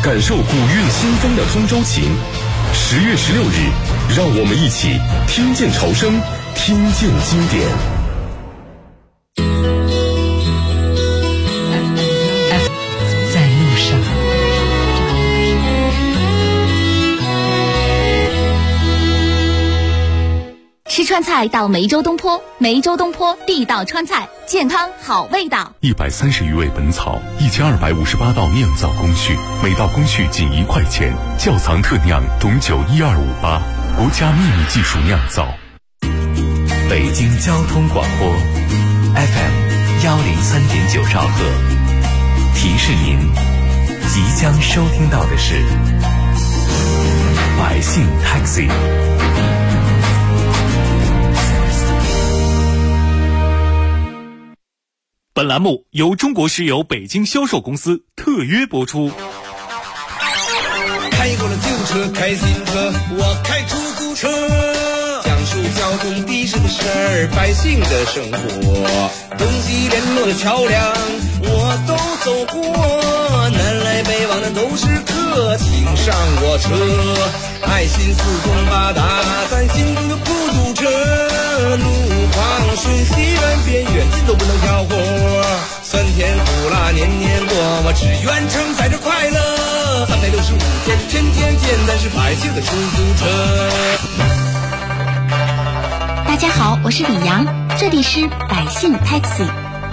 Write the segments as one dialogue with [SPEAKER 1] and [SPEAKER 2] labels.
[SPEAKER 1] 感受古韵新风的通州情。10月16日，让我们一起听见潮声，听见经典。
[SPEAKER 2] 在路上。
[SPEAKER 3] 吃川菜到梅州东坡，梅州东坡地道川菜，健康好味道。
[SPEAKER 4] 130余味本草，1258道酿造工序，每道工序仅1块钱。窖藏特酿董酒12588，国家秘密技术酿造。
[SPEAKER 5] 北京交通广播 FM 103.9兆赫，提示您即将收听到的是百姓 Taxi。
[SPEAKER 6] 本栏目由中国石油北京销售公司特约播出。
[SPEAKER 7] 开过了旧车，开新车，我开出租车，讲述交通的士的事儿，百姓的生活，东西联络的桥梁我都走过，南来北往的都是客，请上我车，爱心四通八达，咱心中的孤独车，路况顺西南边远近都不能挑活，酸甜苦辣年年过，我只愿承载着快乐，365天天天见，咱是百姓的出租车。
[SPEAKER 3] 大家好，我是李阳，这里是百姓 Taxi。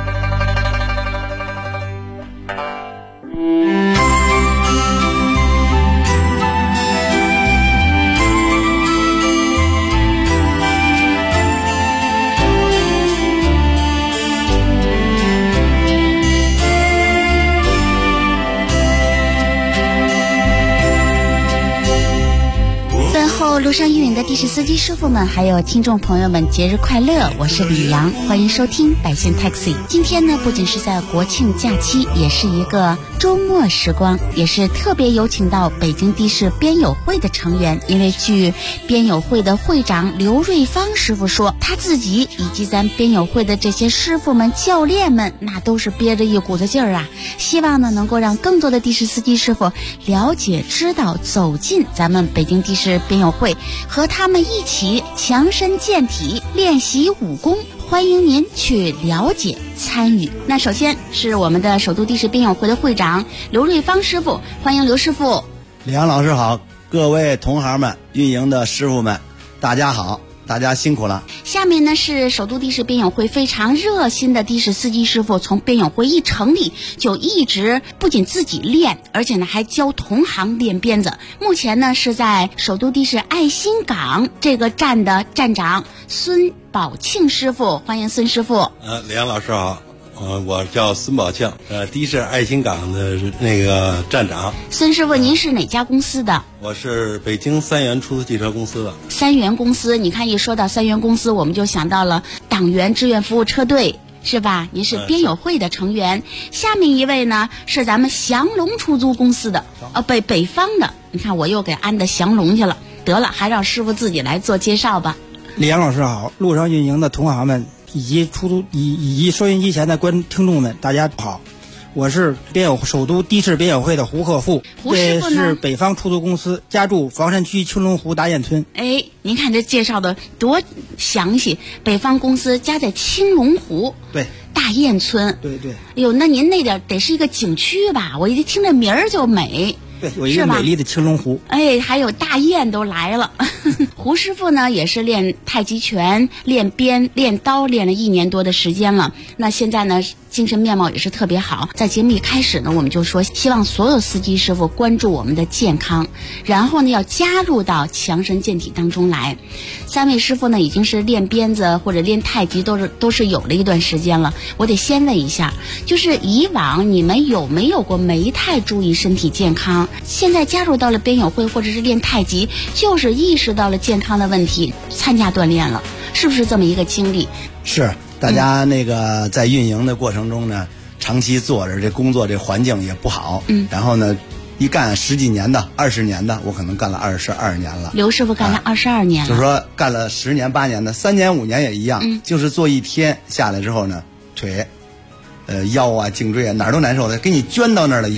[SPEAKER 3] 路上运营的的士司机师傅们还有听众朋友们，节日快乐！我是李阳，欢迎收听百姓 Taxi。 今天呢，不仅是在国庆假期，也是一个周末时光，也是特别有请到北京的士编友会的成员。因为据编友会的会长刘瑞芳师傅说，他自己以及咱编友会的这些师傅们教练们，那都是憋着一股子劲儿啊，希望呢能够让更多的的士司机师傅了解知道走进咱们北京的士编友会，和他们一起强身健体，练习武功。欢迎您去了解参与。那首先是我们的首都的士编友会的会长刘瑞芳师傅，欢迎刘师傅。
[SPEAKER 8] 李阳老师好，各位同行们，运营的师傅们，大家好，大家辛苦了。
[SPEAKER 3] 下面呢是首都的士编友会非常热心的的士司机师傅，从编友会一成立就一直不仅自己练，而且呢还教同行练鞭子。目前呢是在首都的士爱心港这个站的站长孙宝庆师傅，欢迎孙师傅。
[SPEAKER 9] 李阳老师好。我叫孙宝庆，的士爱心港的那个站长。
[SPEAKER 3] 孙师傅，您是哪家公司的？
[SPEAKER 9] 我是北京三元出租汽车公司的。
[SPEAKER 3] 三元公司，你看一说到三元公司，我们就想到了党员志愿服务车队，是吧？您是编友会的成员。下面一位呢是咱们祥龙出租公司的，北方的。你看我又给安的祥龙去了，得了，还让师傅自己来做介绍吧。
[SPEAKER 10] 李阳老师好，路上运营的同行们以及收音机前的听众们，大家好，我是首都的士编友会的胡克富，这是北方出租公司，家住房山区青龙湖大雁村。
[SPEAKER 3] 哎，您看这介绍的多详细，北方公司家在青龙湖，
[SPEAKER 10] 对，
[SPEAKER 3] 大雁村，
[SPEAKER 10] 对对。
[SPEAKER 3] 哎呦，那您那点得是一个景区吧？我一听这名儿就美。
[SPEAKER 10] 对，有一个美丽的青龙湖，
[SPEAKER 3] 哎，还有大雁都来了。胡师傅呢也是练太极拳、练鞭、练刀，练了1年多的时间了。那现在呢精神面貌也是特别好。在节目一开始呢，我们就说希望所有司机师傅关注我们的健康，然后呢要加入到强身健体当中来。3位师傅呢已经是练鞭子或者练太极都是有了一段时间了。我得先问一下，就是以往你们有没有过没太注意身体健康？现在加入到了编友会或者是练太极，就是意识到了健康的问题，参加锻炼了，是不是这么一个经历？
[SPEAKER 8] 是，大家那个在运营的过程中呢，长期坐着，这工作这环境也不好，然后呢一干10几年的、20年的，我可能干了22年了。
[SPEAKER 3] 刘师傅干了22年了，
[SPEAKER 8] 就是说干了10年8年的，3年5年也一样，就是坐一天下来之后呢，腿腰啊颈椎啊哪儿都难受的，给你捐到那儿了一样。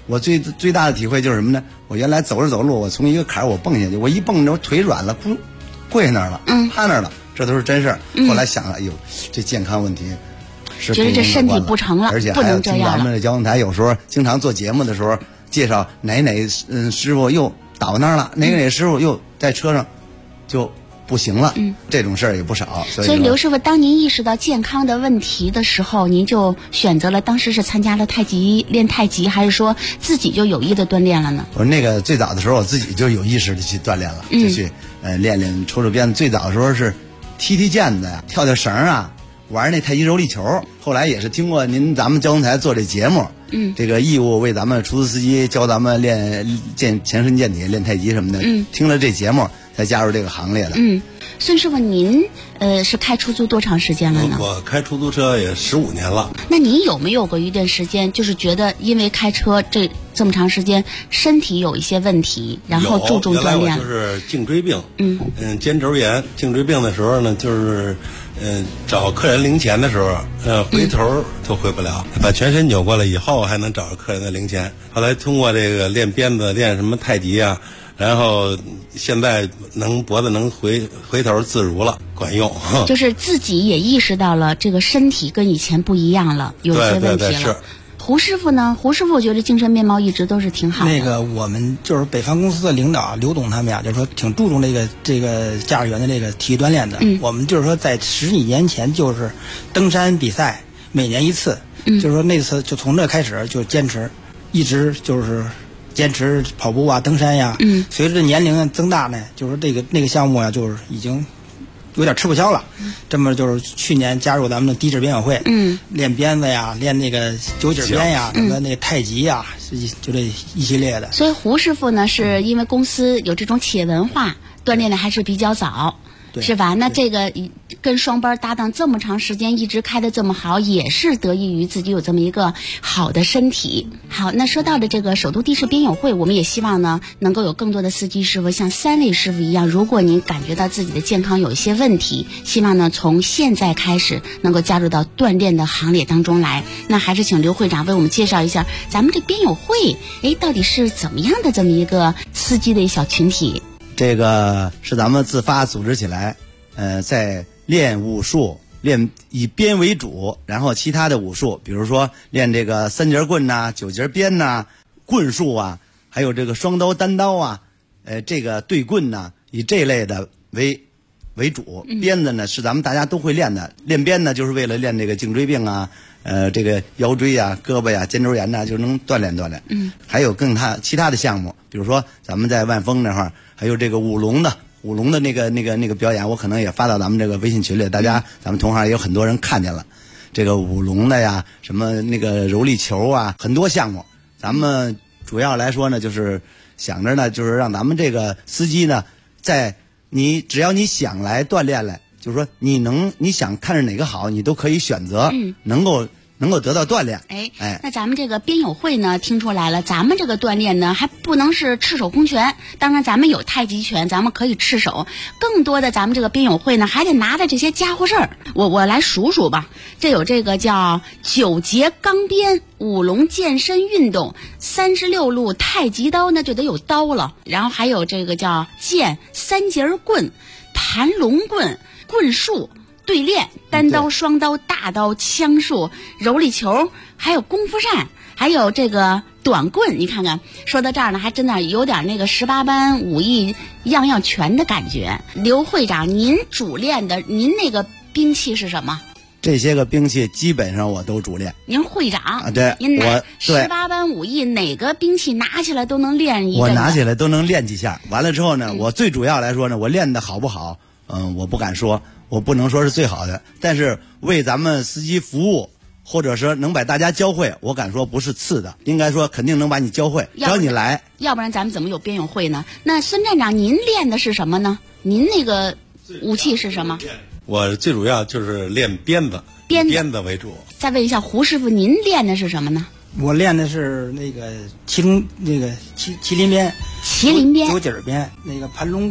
[SPEAKER 8] 我最大的体会就是什么呢？我原来走着走路，我从一个坎儿我蹦下去，我一蹦着腿软了，噗，跪那儿了，趴那儿了，这都是真事儿。后来想了，哎呦，这健康问题是
[SPEAKER 3] 觉得这身体不成了，
[SPEAKER 8] 而且还有听咱们的交通台有时候经常做节目的时候介绍哪师傅又倒那儿了，哪师傅又在车上就不行了，这种事儿也不少。
[SPEAKER 3] 所以刘师傅，当您意识到健康的问题的时候，您就选择了当时是参加了练太极，还是说自己就有意的锻炼了呢？
[SPEAKER 8] 我那个最早的时候，我自己就有意识的去锻炼了，就去练抽鞭子。最早的时候是踢毽子呀，跳绳啊，玩那太极柔力球。后来也是听过咱们交通台做这节目，这个义务为咱们出租司机教咱们练健身健体、练太极什么的，听了这节目才加入这个行列的。
[SPEAKER 3] 孙师傅，您是开出租多长时间了呢？
[SPEAKER 9] 我开出租车也15年了。
[SPEAKER 3] 那您有没有过一段时间，就是觉得因为开车这么长时间，身体有一些问题，然后注重锻炼？
[SPEAKER 9] 原来我就是颈椎病，肩轴炎。颈椎病的时候呢，就是找客人零钱的时候，回头都回不了，把全身扭过来以后还能找着客人的零钱。后来通过这个练鞭子、练什么太极啊。然后现在脖子能回头自如了，管用。
[SPEAKER 3] 就是自己也意识到了这个身体跟以前不一样了，有些问题了。
[SPEAKER 9] 是。
[SPEAKER 3] 胡师傅呢？胡师傅觉得精神面貌一直都是挺好的。
[SPEAKER 10] 那个我们就是北方公司的领导刘董他们呀，就是说挺注重这个驾驶员的这个体育锻炼的。我们就是说在10几年前就是登山比赛，每年一次，就是说那次就从这开始就坚持，一直就是坚持跑步啊、登山呀。随着年龄增大呢，就是那个项目呀，就是已经有点吃不消了。这么就是去年加入咱们的低质鞭友会，练鞭子呀，练那个九节鞭呀，什么那个太极呀，就这一系列的。
[SPEAKER 3] 所以胡师傅呢，是因为公司有这种企业文化，锻炼的还是比较早。是吧？那这个跟双班搭档这么长时间，一直开得这么好，也是得益于自己有这么一个好的身体。好，那说到的这个首都的士鞭友会，我们也希望呢，能够有更多的司机师傅像3位师傅一样，如果您感觉到自己的健康有一些问题，希望呢从现在开始能够加入到锻炼的行列当中来。那还是请刘会长为我们介绍一下咱们这鞭友会，到底是怎么样的这么一个司机的一小群体。
[SPEAKER 8] 这个是咱们自发组织起来，在练武术，练以鞭为主，然后其他的武术，比如说练这个3节棍呐、9节鞭呐、棍术啊，还有这个双刀、单刀啊，这个对棍呐，以这类的为主。鞭子呢是咱们大家都会练的，练鞭呢就是为了练这个颈椎病啊，这个腰椎呀、胳膊呀、肩周炎呐，就能锻炼锻炼。还有其他的项目，比如说咱们在万丰那块儿。还有这个舞龙的那个表演，我可能也发到咱们这个微信群里，咱们同行也有很多人看见了。这个舞龙的呀，什么那个柔力球啊，很多项目。咱们主要来说呢，就是想着呢，就是让咱们这个司机呢，只要你想来锻炼来，就是说你想看着哪个好，你都可以选择，能够得到锻炼。
[SPEAKER 3] 那咱们这个鞭友会呢，听出来了，咱们这个锻炼呢，还不能是赤手空拳。当然，咱们有太极拳，咱们可以赤手。更多的，咱们这个鞭友会呢，还得拿着这些家伙事儿。我来数数吧。这有这个叫9节钢鞭、舞龙健身运动、36路太极刀，那就得有刀了。然后还有这个叫剑、3节棍、盘龙棍、棍术。对练单刀、双刀、大刀、枪术、柔力球，还有功夫扇，还有这个短棍。你看看，说到这儿呢，还真的有点那个18般武艺样样全的感觉。刘会长，您主练的，您那个兵器是什么？
[SPEAKER 8] 这些个兵器基本上我都主练。
[SPEAKER 3] 您会长啊？
[SPEAKER 8] 对，
[SPEAKER 3] 您18般武艺哪个兵器拿起来都能练一阵？
[SPEAKER 8] 我拿起来都能练几下。完了之后呢，我最主要来说呢，我练的好不好？我不敢说。我不能说是最好的，但是为咱们司机服务，或者说能把大家教会，我敢说不是次的，应该说肯定能把你教会，只要你来。
[SPEAKER 3] 要不然咱们怎么有鞭友会呢？那孙站长，您练的是什么呢？您那个武器是什么？
[SPEAKER 9] 我最主要就是练鞭子为主。
[SPEAKER 3] 再问一下胡师傅，您练的是什么呢？
[SPEAKER 10] 我练的是那个麒麟鞭、
[SPEAKER 3] 麒麟鞭、
[SPEAKER 10] 9节鞭，那个盘龙棍、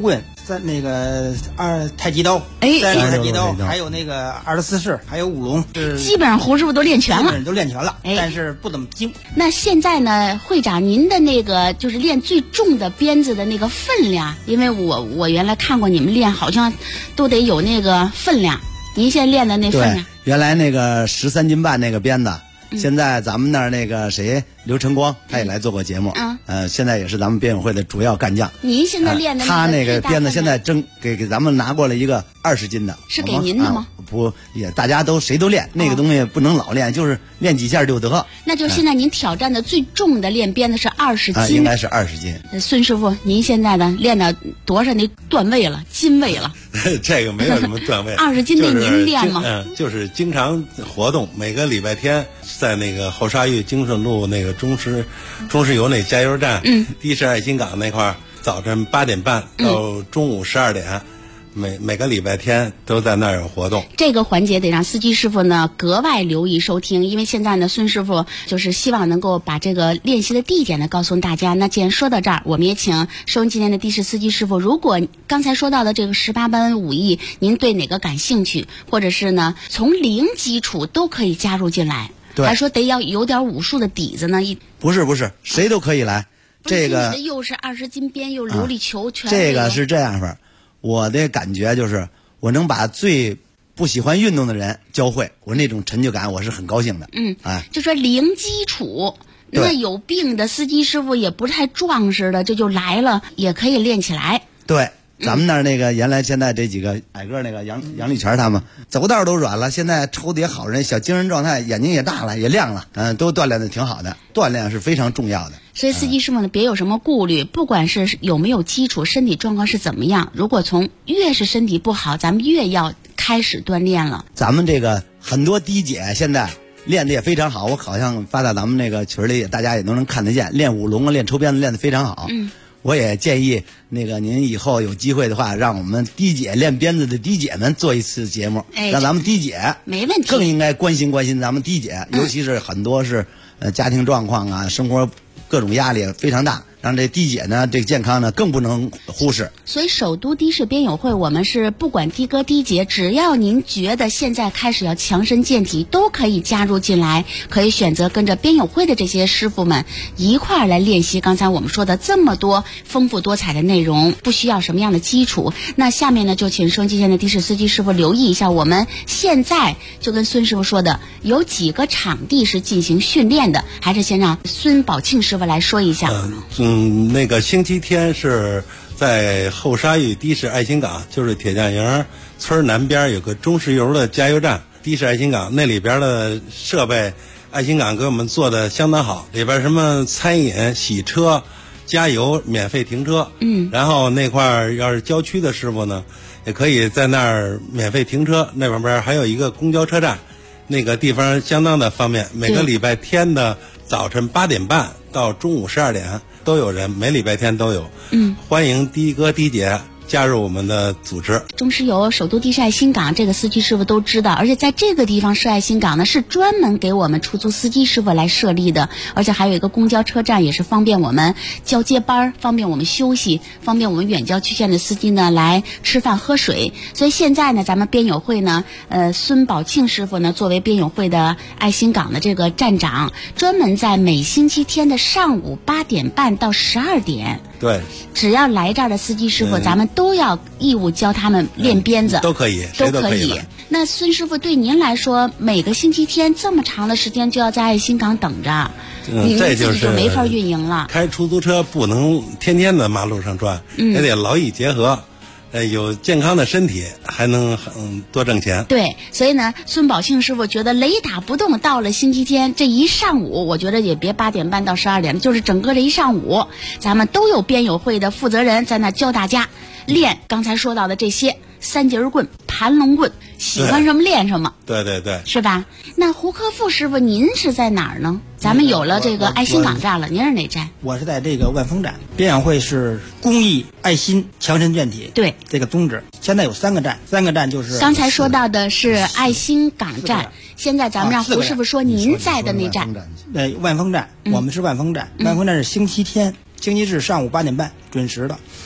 [SPEAKER 10] 那个太极刀，3式太极刀，还有那个24式，还有舞龙，
[SPEAKER 3] 基本上胡师傅都练全了，
[SPEAKER 10] 基本上都练全了，但是不怎么精。
[SPEAKER 3] 那现在呢，会长，您的那个就是练最重的鞭子的那个分量，因为我原来看过你们练，好像都得有那个分量。您现在练的那分量，
[SPEAKER 8] 原来那个13斤半那个鞭子。现在咱们那儿那个谁刘晨光他也来做过节目，现在也是咱们编委会的主要干将。
[SPEAKER 3] 您现在练的
[SPEAKER 8] 他那个鞭子现在给咱们拿过了一个20斤的，
[SPEAKER 3] 是给您的吗？
[SPEAKER 8] 不，也大家谁都练，那个东西不能老练，就是练几下就得。
[SPEAKER 3] 那就是现在您挑战的最重的练鞭子是20斤，
[SPEAKER 8] 应该是20斤。
[SPEAKER 3] 孙师傅，您现在的练到多少那段位了？斤位了？
[SPEAKER 9] 这个没有什么段位。
[SPEAKER 3] 20斤那您练吗？
[SPEAKER 9] 就是经常活动，每个礼拜天在那个后沙峪精顺路那个中石油那加油站，的士爱心港那块儿，早晨8点半到中午12点。每个礼拜天都在那儿有活动，
[SPEAKER 3] 这个环节得让司机师傅呢格外留意收听，因为现在呢孙师傅就是希望能够把这个练习的地点呢告诉大家。那既然说到这儿，我们也请收音机前的的士司机师傅，如果刚才说到的这个18般武艺，您对哪个感兴趣，或者是呢从零基础都可以加入进来，还说得要有点武术的底子呢？
[SPEAKER 8] 不是，谁都可以来。这个
[SPEAKER 3] 又是20斤鞭，又琉璃球，全
[SPEAKER 8] 这个是这样法。我的感觉就是，我能把最不喜欢运动的人教会，我那种成就感，我是很高兴的。
[SPEAKER 3] 就说零基础，那有病的司机师傅也不太壮实的，这就来了，也可以练起来。
[SPEAKER 8] 对，咱们那儿那个原来现在这几个矮个那个杨立全他们走道都软了，现在抽的也好人，小精神状态，眼睛也大了，也亮了，都锻炼的挺好的，锻炼是非常重要的。
[SPEAKER 3] 所以司机师傅呢，别有什么顾虑，不管是有没有基础，身体状况是怎么样，如果越是身体不好，咱们越要开始锻炼了。
[SPEAKER 8] 咱们这个很多低姐现在练的也非常好，我好像发到咱们那个群里，大家也都能看得见，练舞龙啊，练抽鞭子练得非常好。我也建议那个您以后有机会的话，让我们低姐练鞭子的低姐们做一次节目，让咱们低姐
[SPEAKER 3] 没问题，
[SPEAKER 8] 更应该关心咱们低姐，尤其是很多是家庭状况啊，生活各种压力非常大，让这低姐呢这个健康呢更不能忽视。
[SPEAKER 3] 所以首都的士编友会，我们是不管的哥的姐，只要您觉得现在开始要强身健体，都可以加入进来，可以选择跟着编友会的这些师傅们一块儿来练习刚才我们说的这么多丰富多彩的内容，不需要什么样的基础。那下面呢，就请收音机前的的士司机师傅留意一下，我们现在就跟孙师傅说的，有几个场地是进行训练的，还是先让孙宝庆师傅来说一下。
[SPEAKER 9] 那个星期天是在后沙峪的士爱心港，就是铁匠营村南边有个中石油的加油站，的士爱心港那里边的设备，爱心港给我们做的相当好，里边什么餐饮、洗车、加油、免费停车。然后那块儿要是郊区的师傅呢，也可以在那儿免费停车，那边还有一个公交车站，那个地方相当的方便。每个礼拜天的早晨8点半到中午12点都有人，每礼拜天都有。欢迎的哥的姐加入我们的组织。
[SPEAKER 3] 中石油首都的士爱心港，这个司机师傅都知道，而且在这个地方是爱心港呢，是专门给我们出租司机师傅来设立的，而且还有一个公交车站，也是方便我们交接班，方便我们休息，方便我们远郊区县的司机呢来吃饭喝水。所以现在呢，咱们编友会呢，孙宝庆师傅呢，作为编友会的爱心港的这个站长，专门在每星期天的上午8点半到12点，
[SPEAKER 9] 对，
[SPEAKER 3] 只要来这儿的司机师傅，咱们都要义务教他们练鞭子，
[SPEAKER 9] 都可以，谁都可以。
[SPEAKER 3] 那孙师傅对您来说，每个星期天这么长的时间就要在爱心港等着，您自己就没法运营了。
[SPEAKER 9] 开出租车不能天天在马路上转，也得劳逸结合。有健康的身体，还能多挣钱。
[SPEAKER 3] 对，所以呢，孙宝庆师傅觉得雷打不动，到了星期天这一上午，我觉得也别8点半到12点，就是整个这一上午，咱们都有编友会的负责人在那教大家练刚才说到的这些3节棍、盘龙棍，喜欢什么练什么。
[SPEAKER 9] 对对对，
[SPEAKER 3] 是吧？那胡克富师傅，您是在哪儿呢？咱们有了这个爱心港站了，您是哪站？
[SPEAKER 10] 我是在这个万丰站。编友会是公益、爱心、强身健体，
[SPEAKER 3] 对
[SPEAKER 10] 这个宗旨。现在有3个站，3个站就是
[SPEAKER 3] 刚才说到的是爱心港站，现在咱们让胡师傅说您在的那站。
[SPEAKER 10] 万丰站，我们是万丰站。万丰站是星期日上午8点半准时的。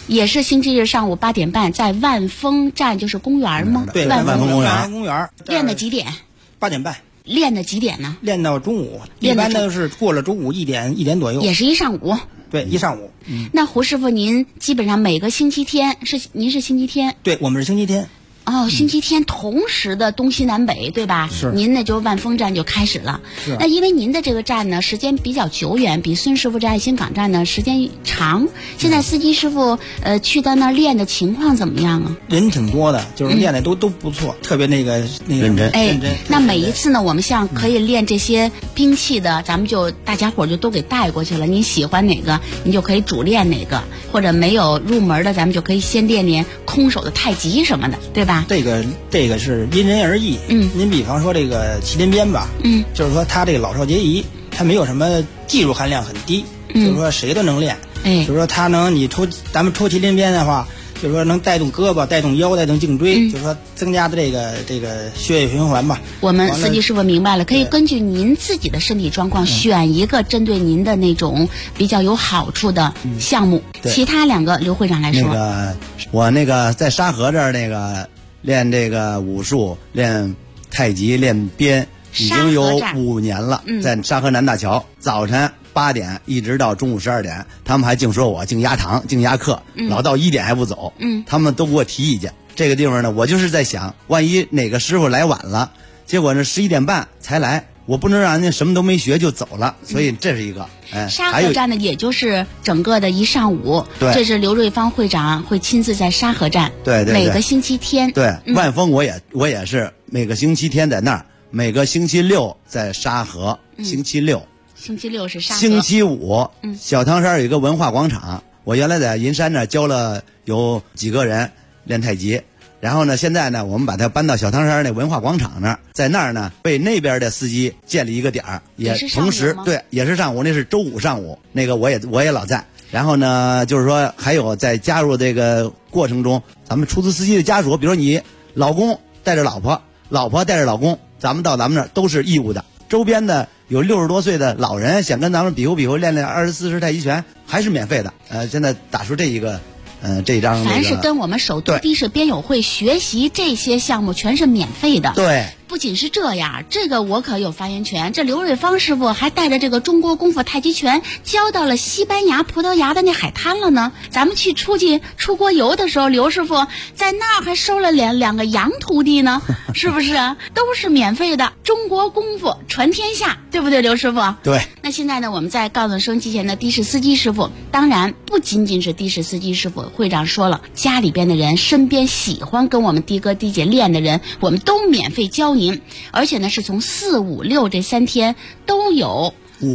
[SPEAKER 3] 也是星期日上午8点半，在万丰站，就是公园吗？
[SPEAKER 10] 对，
[SPEAKER 3] 万丰
[SPEAKER 10] 公园。
[SPEAKER 3] 练到几点
[SPEAKER 10] ？8点半。
[SPEAKER 3] 练到几点呢？
[SPEAKER 10] 练到中午，一般都是过了中午1点左右。
[SPEAKER 3] 也是一上午。
[SPEAKER 10] 对，一上午。
[SPEAKER 3] 那胡师傅，您基本上每个星期天您是星期天？
[SPEAKER 10] 对，我们是星期天。
[SPEAKER 3] 哦，星期天同时的东西南北，对吧？
[SPEAKER 10] 是。
[SPEAKER 3] 您呢就万丰站就开始了。
[SPEAKER 10] 是。
[SPEAKER 3] 那因为您的这个站呢时间比较久远，比孙师傅这爱新港站呢时间长。现在司机师傅去到那儿练的情况怎么样啊？
[SPEAKER 10] 人挺多的，就是练的都不错，特别那个
[SPEAKER 8] 认真。
[SPEAKER 3] 哎，那每一次呢，我们像可以练这些兵器的，咱们就大家伙就都给带过去了。您喜欢哪个，您就可以主练哪个，或者没有入门的，咱们就可以先练练空手的太极什么的，对吧？
[SPEAKER 10] 这个是因人而异。您比方说这个麒麟鞭吧，就是说它这个老少皆宜，它没有什么技术含量很低，就是说谁都能练。就是说它能咱们抽麒麟鞭的话，就是说能带动胳膊、带动腰、带动颈椎，就是说增加的这个血液循环吧。
[SPEAKER 3] 我们司机师傅明白了，可以根据您自己的身体状况选一个针对您的那种比较有好处的项目。其他2个刘会长来说。
[SPEAKER 8] 我在沙河这儿练这个武术、练太极、练鞭，已经有5年了。在沙河南大桥，早晨8点一直到中午12点，他们还净说我净压堂、净压课，老到1点还不走。他们都给我提意见。这个地方呢，我就是在想，万一哪个师傅来晚了，结果呢11点半才来，我不能让人家什么都没学就走了，所以这是一个。
[SPEAKER 3] 沙河站呢，也就是整个的一上午。
[SPEAKER 8] 对，
[SPEAKER 3] 这是刘瑞芳会长会亲自在沙河站。
[SPEAKER 8] 对，
[SPEAKER 3] 每个星期天。
[SPEAKER 8] 对，万丰我也是每个星期天在那儿，每个星期六在沙河。星期六
[SPEAKER 3] 是沙河。
[SPEAKER 8] 星期五，小汤山有一个文化广场，我原来在银山那儿教了有几个人练太极。然后呢，现在呢，我们把它搬到小汤山那文化广场那儿，在那儿呢，为那边的司机建立一个点儿，也同时对，也是上午，那是周五上午，我也老在。然后呢，就是说还有在加入这个过程中，咱们出租司机的家属，比如说你老公带着老婆，老婆带着老公，咱们到咱们那儿都是义务的。周边的有60多岁的老人想跟咱们比划比划，练练24式太极拳，还是免费的。现在打出这一个。这一张
[SPEAKER 3] 凡是跟我们首都的士鞭友会学习这些项目，全是免费的。
[SPEAKER 8] 对，
[SPEAKER 3] 不仅是这样，这个我可有发言权。这刘瑞芳师傅还带着这个中国功夫太极拳教到了西班牙、葡萄牙的那海滩了呢。咱们去出国游的时候，刘师傅在那儿还收了两个洋徒弟呢，是不是啊？都是免费的，中国功夫传天下，对不对，刘师傅？
[SPEAKER 8] 对。
[SPEAKER 3] 那现在呢，我们再告诉收音机前的的士司机师傅，当然不仅仅是的士司机师傅，会长说了，家里边的人，身边喜欢跟我们的哥的姐练的人，我们都免费教您，而且呢是从4、5、6这3天都有。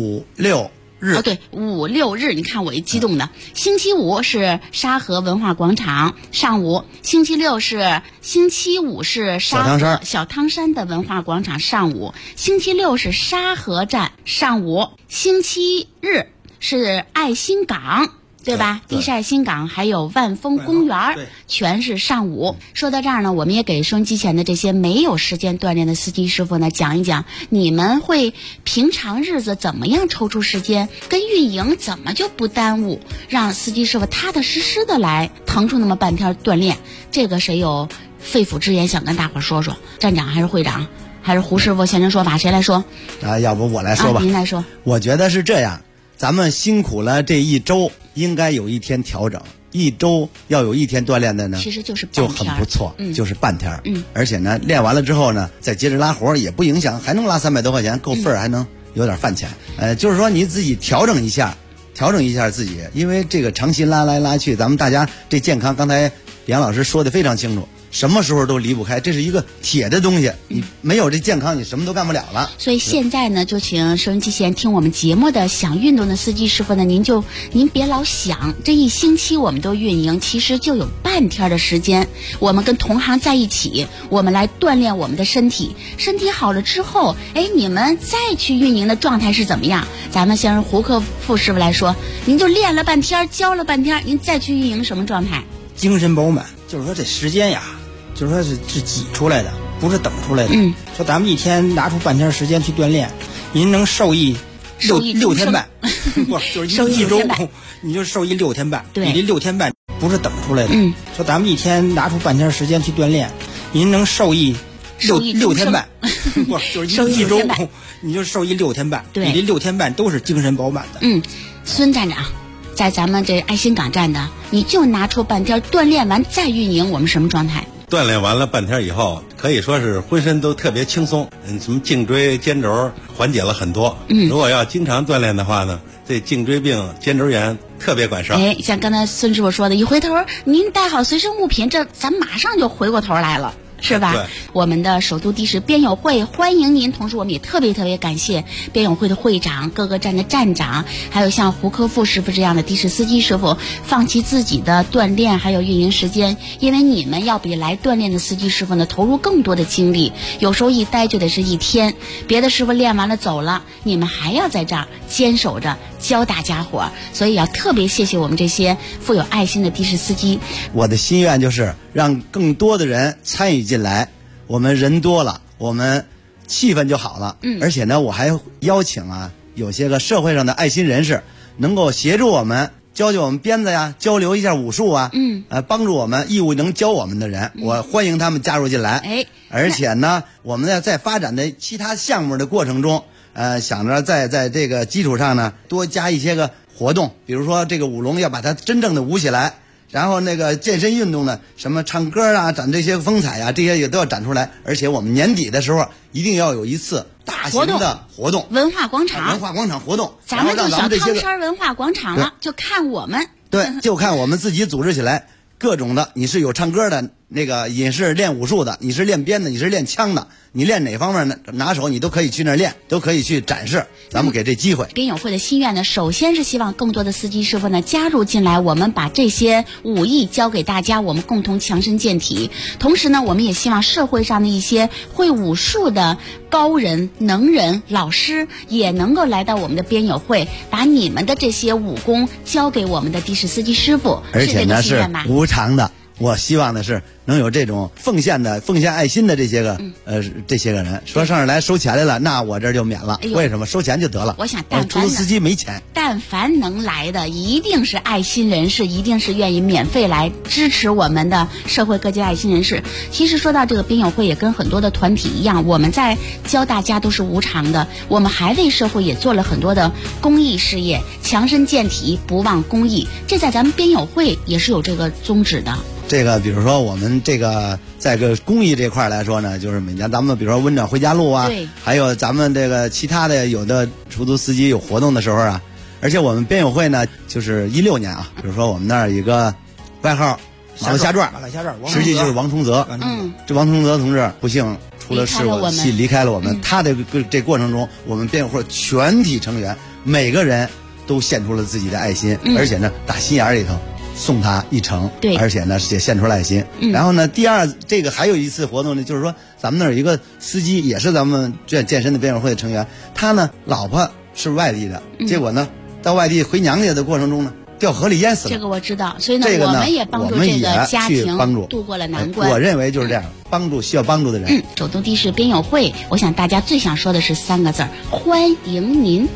[SPEAKER 8] 5、6日。
[SPEAKER 3] 对，5、6日，你看我一激动的。星期五是沙河文化广场上午，星期五是小汤山的文化广场上午，星期六是沙河站上午，星期日是爱新港。对吧？的士爱新港还有万丰公园，全是上午。说到这儿呢，我们也给收音机前的这些没有时间锻炼的司机师傅呢讲一讲，你们会平常日子怎么样抽出时间，跟运营怎么就不耽误，让司机师傅踏踏实实的来腾出那么半天锻炼。这个谁有肺腑之言想跟大伙说说？站长还是会长还是胡师傅现身说法？谁来说？
[SPEAKER 8] 要不我来说吧。
[SPEAKER 3] 您来说。
[SPEAKER 8] 我觉得是这样，咱们辛苦了这一周，应该有一天调整，一周要有一天锻炼的呢，
[SPEAKER 3] 其实就是
[SPEAKER 8] 就很不错，就是半天。而且呢，练完了之后呢，再接着拉活也不影响，还能拉300多块钱，够份儿，还能有点饭钱。就是说你自己调整一下自己，因为这个长期拉来拉去，咱们大家这健康，刚才杨老师说的非常清楚。什么时候都离不开，这是一个铁的东西，你没有这健康，你什么都干不了了。
[SPEAKER 3] 所以现在呢，就请收音机前听我们节目的想运动的司机师傅呢，您别老想，这一星期我们都运营，其实就有半天的时间，我们跟同行在一起，我们来锻炼我们的身体，身体好了之后，你们再去运营的状态是怎么样？咱们先让胡克副师傅来说，您就练了半天，教了半天，您再去运营什么状态？
[SPEAKER 10] 精神饱满，就是说这时间呀。就是说是挤出来的，不是等出来的。说咱们一天拿出半天时间去锻炼，您能受益 6天半，不就是一周，你就受益6天半。
[SPEAKER 3] 对，
[SPEAKER 10] 你这6天半不是等出来的。说咱们一天拿出半天时间去锻炼，您能受益6天半，不就是一周，你就受益6天半。
[SPEAKER 3] 对，
[SPEAKER 10] 你这6天半都是精神饱满的。
[SPEAKER 3] 孙站长，在咱们这爱心港站的，你就拿出半天锻炼完再运营，我们什么状态？
[SPEAKER 9] 锻炼完了半天以后，可以说是浑身都特别轻松，什么颈椎、肩轴缓解了很多。如果要经常锻炼的话呢，这颈椎病、肩周炎特别管事儿。
[SPEAKER 3] 像刚才孙师傅说的，一回头您带好随身物品，这咱马上就回过头来了。是吧？
[SPEAKER 9] 对，
[SPEAKER 3] 我们的首都的士边友会欢迎您，同时我们也特别感谢边友会的会长、各个站的站长，还有像胡科富师傅这样的的士司机师傅，放弃自己的锻炼还有运营时间，因为你们要比来锻炼的司机师傅呢投入更多的精力，有时候一待就得是1天，别的师傅练完了走了，你们还要在这儿坚守着教大家伙，所以要特别谢谢我们这些富有爱心的的士司机。
[SPEAKER 8] 我的心愿就是让更多的人参与进来，我们人多了，我们气氛就好了。而且呢，我还邀请有些个社会上的爱心人士，能够协助我们，教我们鞭子呀，交流一下武术啊，帮助我们义务能教我们的人，我欢迎他们加入进来。而且呢，我们在发展的其他项目的过程中，想着在这个基础上呢，多加一些个活动，比如说这个舞龙要把它真正的舞起来。然后那个健身运动呢，什么唱歌啊，展这些风采啊，这些也都要展出来。而且我们年底的时候一定要有一次大型的活动，
[SPEAKER 3] 文化广场
[SPEAKER 8] 活动，
[SPEAKER 3] 咱们就小汤山文化广场了，就看我们。
[SPEAKER 8] 对，就看我们自己组织起来，各种的，你是有唱歌的，那个你是练武术的，你是练鞭的，你是练枪的，你练哪方面的拿手，你都可以去那儿练，都可以去展示。咱们给这机会。
[SPEAKER 3] 边友会的心愿呢，首先是希望更多的司机师傅呢加入进来，我们把这些武艺教给大家，我们共同强身健体。同时呢，我们也希望社会上的一些会武术的高人、能人、老师也能够来到我们的边友会，把你们的这些武功交给我们的的士司机师傅。
[SPEAKER 8] 而且呢是无偿的。我希望的是能有这种奉献爱心的这些个人，说上这来收钱来了，那我这就免了。为什么？收钱就得了。
[SPEAKER 3] 我想
[SPEAKER 8] 出租司机没钱，
[SPEAKER 3] 但凡能来的一定是爱心人士，一定是愿意免费来支持我们的社会各界爱心人士。其实说到这个边友会，也跟很多的团体一样，我们在教大家都是无偿的，我们还为社会也做了很多的公益事业，强身健体，不忘公益，这在咱们边友会也是有这个宗旨的。
[SPEAKER 8] 这个比如说我们这个在个公益这块来说呢，就是每年咱们比如说温暖回家路啊，还有咱们这个其他的有的出租司机有活动的时候啊，而且我们边友会呢，就是16年比如说我们那儿有一个外号马路下转，实际就是王崇泽。这王崇泽同志不幸出了事故，离开了我们。他的这过程中，我们边友会全体成员每个人都献出了自己的爱心，而且呢打心眼里头送他一程，
[SPEAKER 3] 对，
[SPEAKER 8] 而且呢也献出了爱心。然后呢，第二这个还有一次活动呢，就是说咱们那儿有一个司机，也是咱们健身的边友会的成员，他呢老婆是外地的，结果呢到外地回娘家的过程中呢掉河里淹死了。
[SPEAKER 3] 这个我知道，所以呢我们也帮助这个家庭度过了难关。
[SPEAKER 8] 我认为就是这样，帮助需要帮助的人。
[SPEAKER 3] 首都的士边友会，我想大家最想说的是3个字：欢迎您。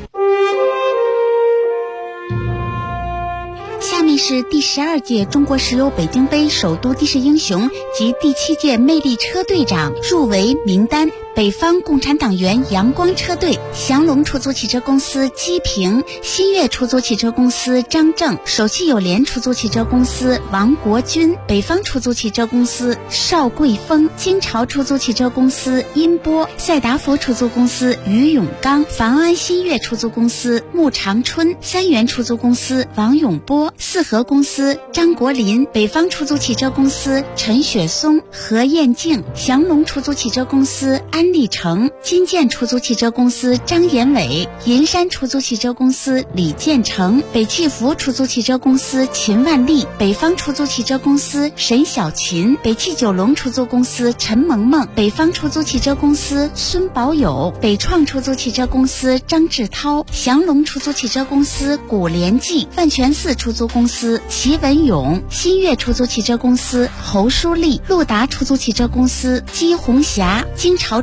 [SPEAKER 3] 下面是第12届中国石油北京杯首都的士英雄及第7届魅力车队长入围名单。北方共产党员阳光车队、祥龙出租汽车公司姬平、新月出租汽车公司张正、首汽友联出租汽车公司王国军、北方出租汽车公司邵桂峰、金朝出租汽车公司殷波、赛达福出租公司于永刚、房安新月出租公司穆长春、三元出租公司王永波、四合公司张国林、北方出租汽车公司陈雪松、何艳静、祥龙出租汽车公司安立成、金建出租汽车公司张延伟、银山出租汽车公司李建成、北汽福出租汽车公司秦万丽、北方出租汽车公司沈小琴、北汽九龙出租公司陈萌萌、北方出租汽车公司孙宝友、北创出租汽车公司张志涛、祥龙出租汽车公司古连记、万泉寺出租公司齐文勇、新月出租汽车公司侯淑丽、陆达出租汽车公司姬红霞、金朝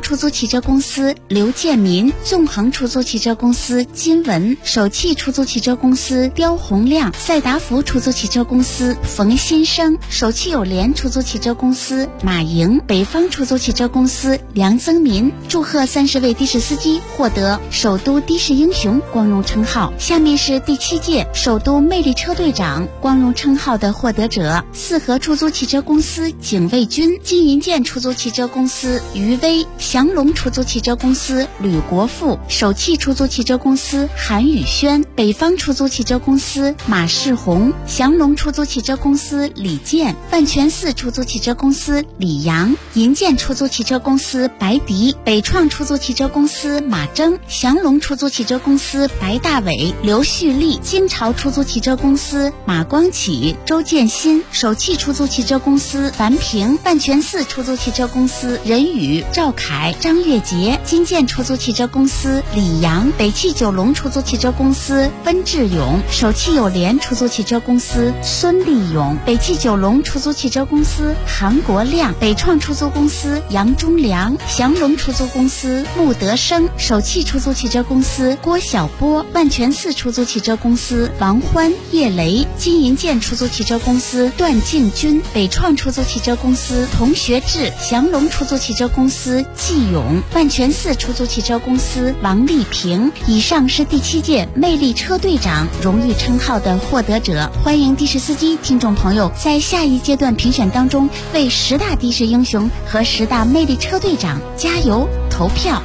[SPEAKER 3] 出租汽车公司刘建民，纵横出租汽车公司金文，首汽出租汽车公司刁洪亮，赛达福出租汽车公司冯新生，首汽友联出租汽车公司马莹，北方出租汽车公司梁增民。祝贺30位的士司机获得首都的士英雄光荣称号。下面是第7届首都魅力车队长光荣称号的获得者：四合出租汽车公司警卫军，金银建出租汽车公司于威，祥龙出租汽车公司吕国富，首汽出租汽车公司韩宇轩，北方出租汽车公司马世红，祥龙出租汽车公司李健，万全寺出租汽车公司李阳，银建出租汽车公司白迪，北创出租汽车公司马征，祥龙出租汽车公司白大伟、刘旭立，京朝出租汽车公司马光启、周建新，首汽出租汽车公司樊平，万全寺出租汽车公司任宇、赵凯、张月杰，金建出租汽车公司李阳，北汽九龙出租汽车公司温志勇，首汽友联出租汽车公司孙立勇，北汽九龙出租汽车公司韩国亮，北创出租公司杨忠良，祥龙出租公司穆德生，首汽出租汽车公司郭晓波，万全寺出租汽车公司王欢、叶雷，金银建出租汽车公司段敬军，北创出租汽车公司童学志，祥龙出租汽车公司季勇，万全寺出租汽车公司王丽萍。以上是第7届魅力车队长荣誉称号的获得者。欢迎的士司机听众朋友在下一阶段评选当中为10大的士英雄和10大魅力车队长加油投票。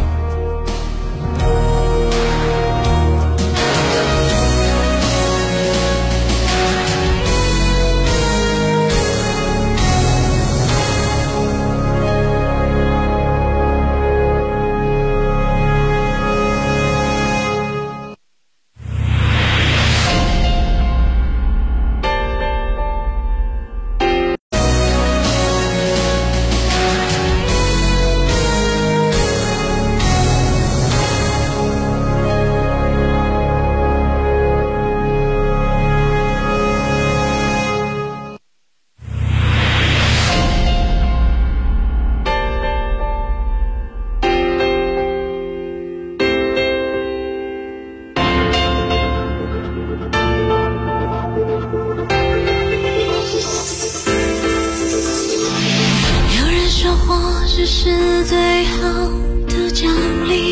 [SPEAKER 11] 是最好的奖励，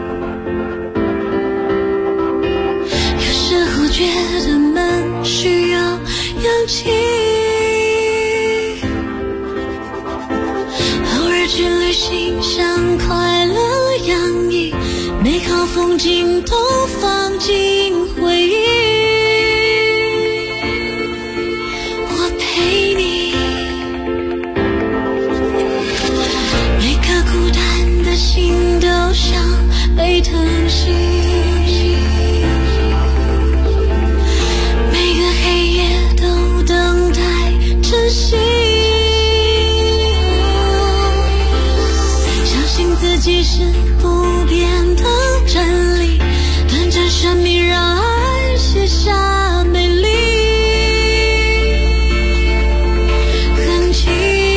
[SPEAKER 11] 有时候觉得蛮需要氧气，偶尔去旅行像快乐洋溢，美好风景都放进回忆，我陪你，心都像被疼惜，每个黑夜都等待珍惜，相信自己是不变的真理，短暂生命让爱写下美丽痕迹。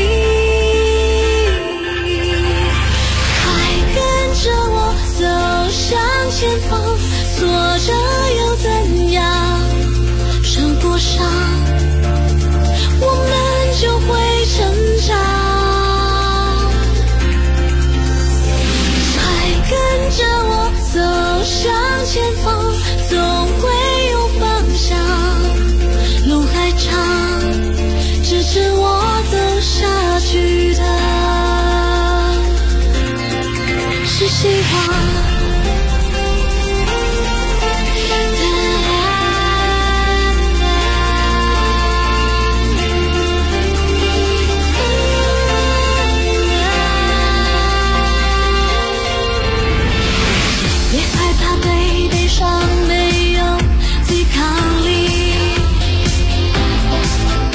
[SPEAKER 11] 前方挫折又怎样，受过伤我们就会成长，快跟着我走向前方，总会有方向，路还长，支持我